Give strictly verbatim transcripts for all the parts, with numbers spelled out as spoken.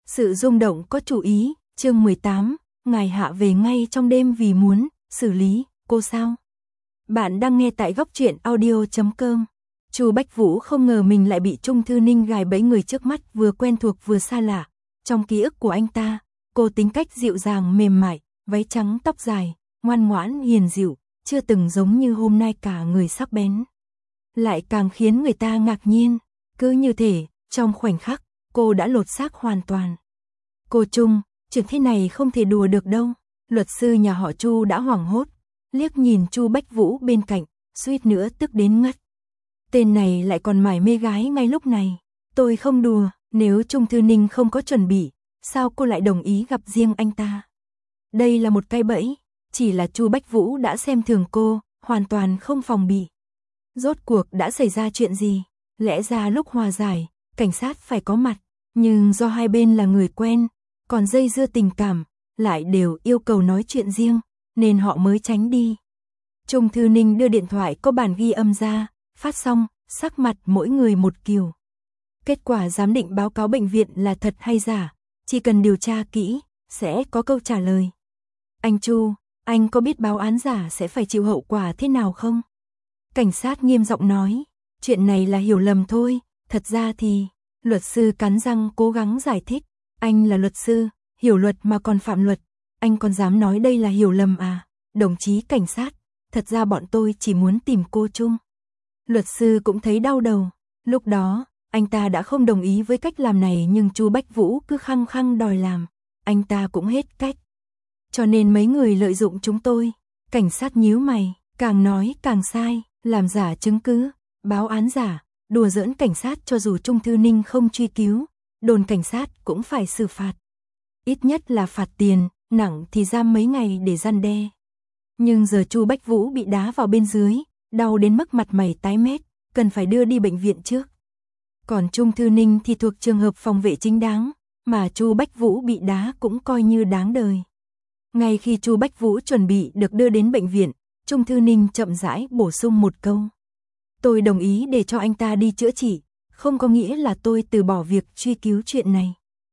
Sự rung động có chủ ý, chương mười tám, ngài hạ về ngay trong đêm vì muốn xử lý cô sao? Bạn đang nghe tại góc truyện audio chấm com. Chu Bách Vũ không ngờ mình lại bị Trung Thư Ninh gài bẫy, người trước mắt vừa quen thuộc vừa xa lạ. Trong ký ức của anh ta, cô tính cách dịu dàng mềm mại, váy trắng tóc dài, ngoan ngoãn hiền dịu, chưa từng giống như hôm nay cả người sắc bén. Lại càng khiến người ta ngạc nhiên, cứ như thể, trong khoảnh khắc, cô đã lột xác hoàn toàn. Cô Trung, chuyện thế này không thể đùa được đâu. Luật sư nhà họ Chu đã hoảng hốt, liếc nhìn Chu Bách Vũ bên cạnh, suýt nữa tức đến ngất. Tên này lại còn mải mê gái ngay lúc này. Tôi không đùa, nếu Trung Thư Ninh không có chuẩn bị, sao cô lại đồng ý gặp riêng anh ta? Đây là một cái bẫy, chỉ là Chu Bách Vũ đã xem thường cô, hoàn toàn không phòng bị. Rốt cuộc đã xảy ra chuyện gì? Lẽ ra lúc hòa giải, cảnh sát phải có mặt, nhưng do hai bên là người quen, còn dây dưa tình cảm, lại đều yêu cầu nói chuyện riêng, nên họ mới tránh đi. Trung Thư Ninh đưa điện thoại có bản ghi âm ra, phát xong, sắc mặt mỗi người một kiểu. Kết quả giám định báo cáo bệnh viện là thật hay giả, chỉ cần điều tra kỹ, sẽ có câu trả lời. Anh Chu, anh có biết báo án giả sẽ phải chịu hậu quả thế nào không? Cảnh sát nghiêm giọng nói, chuyện này là hiểu lầm thôi, thật ra thì... Luật sư cắn răng cố gắng giải thích, anh là luật sư, hiểu luật mà còn phạm luật, anh còn dám nói đây là hiểu lầm à? Đồng chí cảnh sát, thật ra bọn tôi chỉ muốn tìm cô Trung. Luật sư cũng thấy đau đầu, lúc đó, anh ta đã không đồng ý với cách làm này nhưng Chu Bách Vũ cứ khăng khăng đòi làm, anh ta cũng hết cách. Cho nên mấy người lợi dụng chúng tôi. Cảnh sát nhíu mày, càng nói càng sai, làm giả chứng cứ, báo án giả, đùa giỡn cảnh sát. Cho dù Trung Thư Ninh không truy cứu, đồn cảnh sát cũng phải xử phạt. Ít nhất là phạt tiền, nặng thì giam mấy ngày để răn đe. Nhưng giờ Chu Bách Vũ bị đá vào bên dưới, đau đến mức mặt mày tái mét, cần phải đưa đi bệnh viện trước. Còn Trung Thư Ninh thì thuộc trường hợp phòng vệ chính đáng, mà Chu Bách Vũ bị đá cũng coi như đáng đời. Ngay khi Chu Bách Vũ chuẩn bị được đưa đến bệnh viện, Trung Thư Ninh chậm rãi bổ sung một câu. Tôi đồng ý để cho anh ta đi chữa trị, không có nghĩa là tôi từ bỏ việc truy cứu chuyện này.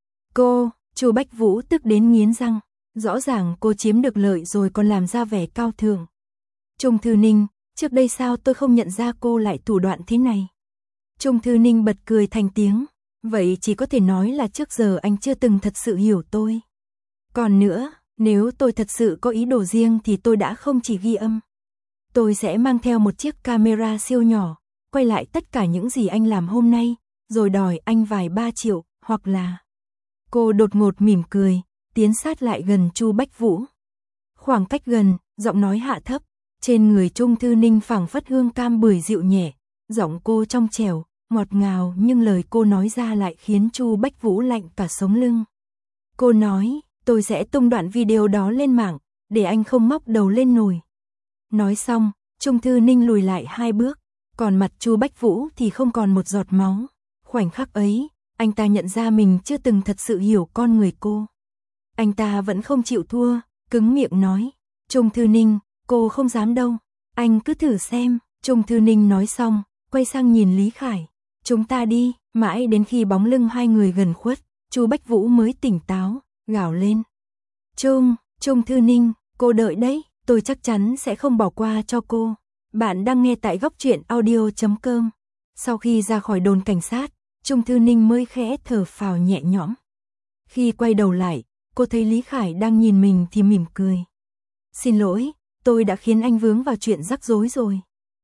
Cô, Chu Bách Vũ tức đến nghiến răng, rõ ràng cô chiếm được lợi rồi còn làm ra vẻ cao thượng. Trung Thư Ninh, trước đây sao tôi không nhận ra cô lại thủ đoạn thế này? Trung Thư Ninh bật cười thành tiếng, vậy chỉ có thể nói là trước giờ anh chưa từng thật sự hiểu tôi. Còn nữa, nếu tôi thật sự có ý đồ riêng thì tôi đã không chỉ ghi âm. Tôi sẽ mang theo một chiếc camera siêu nhỏ, quay lại tất cả những gì anh làm hôm nay, rồi đòi anh vài ba triệu, hoặc là... Cô đột ngột mỉm cười, tiến sát lại gần Chu Bách Vũ. Khoảng cách gần, giọng nói hạ thấp, trên người Trung Thư Ninh phảng phất hương cam bưởi dịu nhẹ, giọng cô trong trẻo, ngọt ngào nhưng lời cô nói ra lại khiến Chu Bách Vũ lạnh cả sống lưng. Cô nói, tôi sẽ tung đoạn video đó lên mạng, để anh không móc đầu lên nồi. Nói xong, Trung Thư Ninh lùi lại hai bước, còn mặt Chu Bách Vũ thì không còn một giọt máu. Khoảnh khắc ấy, anh ta nhận ra mình chưa từng thật sự hiểu con người cô. Anh ta vẫn không chịu thua, cứng miệng nói, Trung Thư Ninh, cô không dám đâu, anh cứ thử xem. Trung Thư Ninh nói xong, quay sang nhìn Lý Khải, chúng ta đi. Mãi đến khi bóng lưng hai người gần khuất, Chu Bách Vũ mới tỉnh táo, gào lên. Trung, Trung Thư Ninh, cô đợi đấy, tôi chắc chắn sẽ không bỏ qua cho cô. Bạn đang nghe tại góc truyện audio chấm com. Sau khi ra khỏi đồn cảnh sát, Trung Thư Ninh mới khẽ thở phào nhẹ nhõm. Khi quay đầu lại, cô thấy Lý Khải đang nhìn mình thì mỉm cười. Xin lỗi, tôi đã khiến anh vướng vào chuyện rắc rối rồi.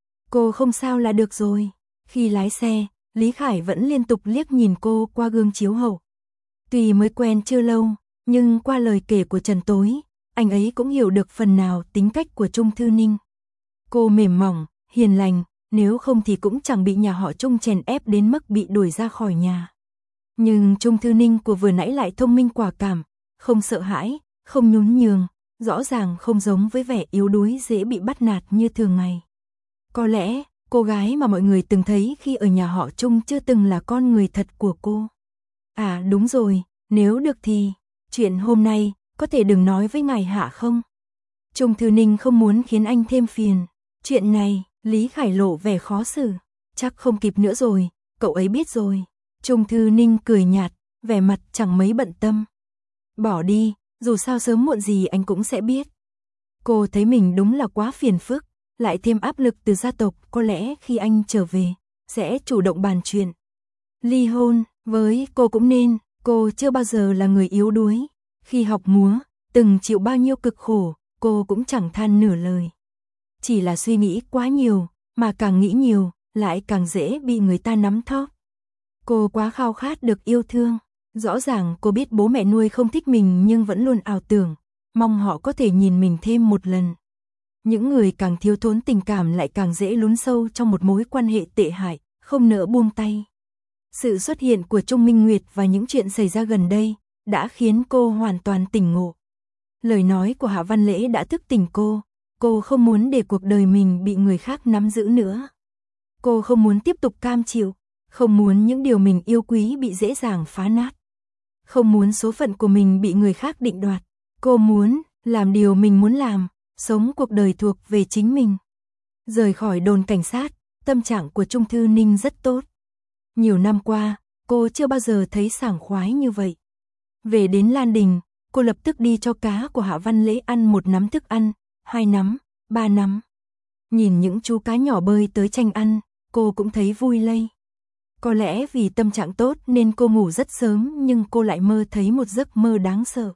Cô không sao là được rồi. Khi lái xe, Lý Khải vẫn liên tục liếc nhìn cô qua gương chiếu hậu. Tuy mới quen chưa lâu, nhưng qua lời kể của Trần Tối, anh ấy cũng hiểu được phần nào tính cách của Trung Thư Ninh. Cô mềm mỏng, hiền lành, nếu không thì cũng chẳng bị nhà họ Trung chèn ép đến mức bị đuổi ra khỏi nhà. Nhưng Trung Thư Ninh của vừa nãy lại thông minh quả cảm, không sợ hãi, không nhún nhường, rõ ràng không giống với vẻ yếu đuối dễ bị bắt nạt như thường ngày. Có lẽ, cô gái mà mọi người từng thấy khi ở nhà họ Trung chưa từng là con người thật của cô. À đúng rồi, nếu được thì, chuyện hôm nay, có thể đừng nói với ngài hạ không? Trung Thư Ninh không muốn khiến anh thêm phiền. Chuyện này, Lý Khải lộ vẻ khó xử. Chắc không kịp nữa rồi, cậu ấy biết rồi. Trung Thư Ninh cười nhạt, vẻ mặt chẳng mấy bận tâm. Bỏ đi, dù sao sớm muộn gì anh cũng sẽ biết. Cô thấy mình đúng là quá phiền phức, lại thêm áp lực từ gia tộc, có lẽ khi anh trở về, sẽ chủ động bàn chuyện ly hôn, với cô cũng nên, cô chưa bao giờ là người yếu đuối. Khi học múa, từng chịu bao nhiêu cực khổ, cô cũng chẳng than nửa lời. Chỉ là suy nghĩ quá nhiều, mà càng nghĩ nhiều, lại càng dễ bị người ta nắm thóp. Cô quá khao khát được yêu thương. Rõ ràng cô biết bố mẹ nuôi không thích mình nhưng vẫn luôn ảo tưởng, mong họ có thể nhìn mình thêm một lần. Những người càng thiếu thốn tình cảm lại càng dễ lún sâu trong một mối quan hệ tệ hại, không nỡ buông tay. Sự xuất hiện của Trung Minh Nguyệt và những chuyện xảy ra gần đây đã khiến cô hoàn toàn tỉnh ngộ. Lời nói của Hạ Văn Lễ đã thức tỉnh cô, cô không muốn để cuộc đời mình bị người khác nắm giữ nữa. Cô không muốn tiếp tục cam chịu, không muốn những điều mình yêu quý bị dễ dàng phá nát. Không muốn số phận của mình bị người khác định đoạt. Cô muốn làm điều mình muốn làm, sống cuộc đời thuộc về chính mình. Rời khỏi đồn cảnh sát, tâm trạng của Trung Thư Ninh rất tốt. Nhiều năm qua, cô chưa bao giờ thấy sảng khoái như vậy. Về đến Lan Đình, cô lập tức đi cho cá của Hạ Văn Lễ ăn một nắm thức ăn, hai nắm, ba nắm. Nhìn những chú cá nhỏ bơi tới tranh ăn, cô cũng thấy vui lây. Có lẽ vì tâm trạng tốt nên cô ngủ rất sớm nhưng cô lại mơ thấy một giấc mơ đáng sợ.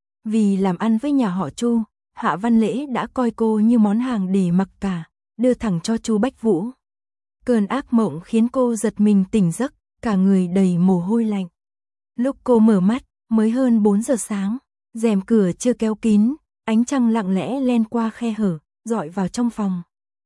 Vì làm ăn với nhà họ Chu, Hạ Văn Lễ đã coi cô như món hàng để mặc cả, đưa thẳng cho Chu Bách Vũ. Cơn ác mộng khiến cô giật mình tỉnh giấc, cả người đầy mồ hôi lạnh. Lúc cô mở mắt, mới hơn bốn giờ sáng, rèm cửa chưa kéo kín, ánh trăng lặng lẽ len qua khe hở, rọi vào trong phòng.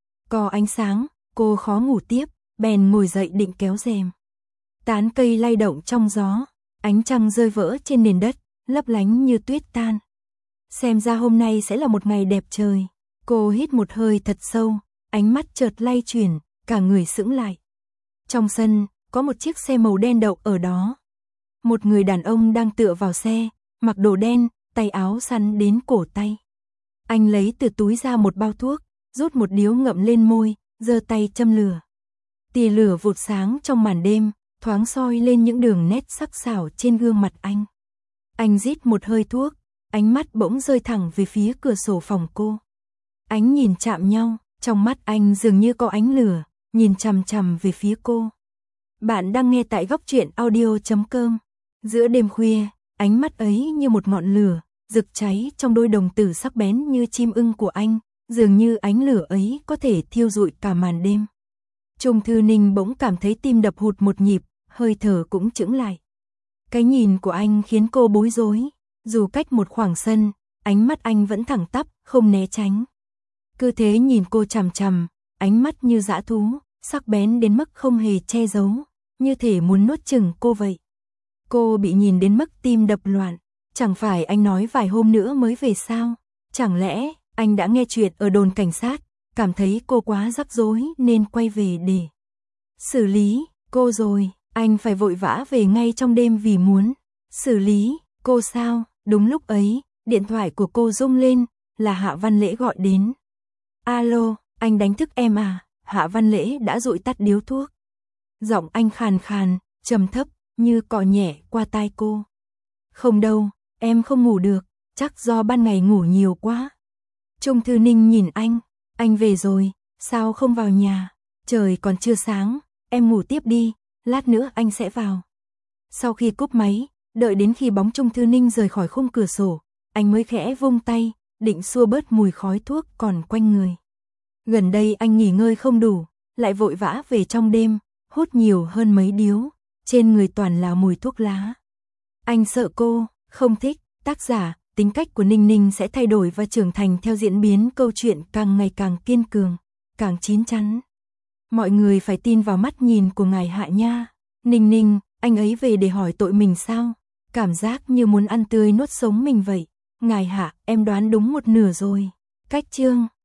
Có ánh sáng, cô khó ngủ tiếp, bèn ngồi dậy định kéo rèm. Tán cây lay động trong gió, ánh trăng rơi vỡ trên nền đất, lấp lánh như tuyết tan. Xem ra hôm nay sẽ là một ngày đẹp trời. Cô hít một hơi thật sâu, ánh mắt chợt lay chuyển, cả người sững lại. Trong sân, có một chiếc xe màu đen đậu ở đó. Một người đàn ông đang tựa vào xe, mặc đồ đen, tay áo sắn đến cổ tay. Anh lấy từ túi ra một bao thuốc, rút một điếu ngậm lên môi, giơ tay châm lửa. Tia lửa vụt sáng trong màn đêm, thoáng soi lên những đường nét sắc sảo trên gương mặt anh. Anh rít một hơi thuốc, ánh mắt bỗng rơi thẳng về phía cửa sổ phòng cô. Ánh nhìn chạm nhau, trong mắt anh dường như có ánh lửa, nhìn chằm chằm về phía cô. Bạn đang nghe tại góc truyện audio chấm com. Giữa đêm khuya, ánh mắt ấy như một ngọn lửa, rực cháy trong đôi đồng tử sắc bén như chim ưng của anh, dường như ánh lửa ấy có thể thiêu rụi cả màn đêm. Trung Thư Ninh bỗng cảm thấy tim đập hụt một nhịp, hơi thở cũng chững lại. Cái nhìn của anh khiến cô bối rối, dù cách một khoảng sân, ánh mắt anh vẫn thẳng tắp, không né tránh. Cứ thế nhìn cô chằm chằm, ánh mắt như dã thú, sắc bén đến mức không hề che giấu, như thể muốn nuốt chửng cô vậy. Cô bị nhìn đến mức tim đập loạn, chẳng phải anh nói vài hôm nữa mới về sao? Chẳng lẽ anh đã nghe chuyện ở đồn cảnh sát, cảm thấy cô quá rắc rối nên quay về để xử lý cô rồi, anh phải vội vã về ngay trong đêm vì muốn xử lý cô sao? Đúng lúc ấy, điện thoại của cô rung lên, là Hạ Văn Lễ gọi đến. Alo, anh đánh thức em à? Hạ Văn Lễ đã dụi tắt điếu thuốc. Giọng anh khàn khàn, trầm thấp, như cọ nhẹ qua tai cô. Không đâu, em không ngủ được, chắc do ban ngày ngủ nhiều quá. Trung Thư Ninh nhìn anh, anh về rồi, sao không vào nhà? Trời còn chưa sáng, em ngủ tiếp đi, lát nữa anh sẽ vào. Sau khi cúp máy, đợi đến khi bóng Trung Thư Ninh rời khỏi khung cửa sổ, anh mới khẽ vung tay, định xua bớt mùi khói thuốc còn quanh người. Gần đây anh nghỉ ngơi không đủ, lại vội vã về trong đêm, hút nhiều hơn mấy điếu, trên người toàn là mùi thuốc lá. Anh sợ cô, không thích, tác giả, tính cách của Ninh Ninh sẽ thay đổi và trưởng thành theo diễn biến câu chuyện càng ngày càng kiên cường, càng chín chắn. Mọi người phải tin vào mắt nhìn của ngài Hạ nha. Ninh Ninh, anh ấy về để hỏi tội mình sao? Cảm giác như muốn ăn tươi nuốt sống mình vậy. Ngài Hạ, em đoán đúng một nửa rồi. Cách chương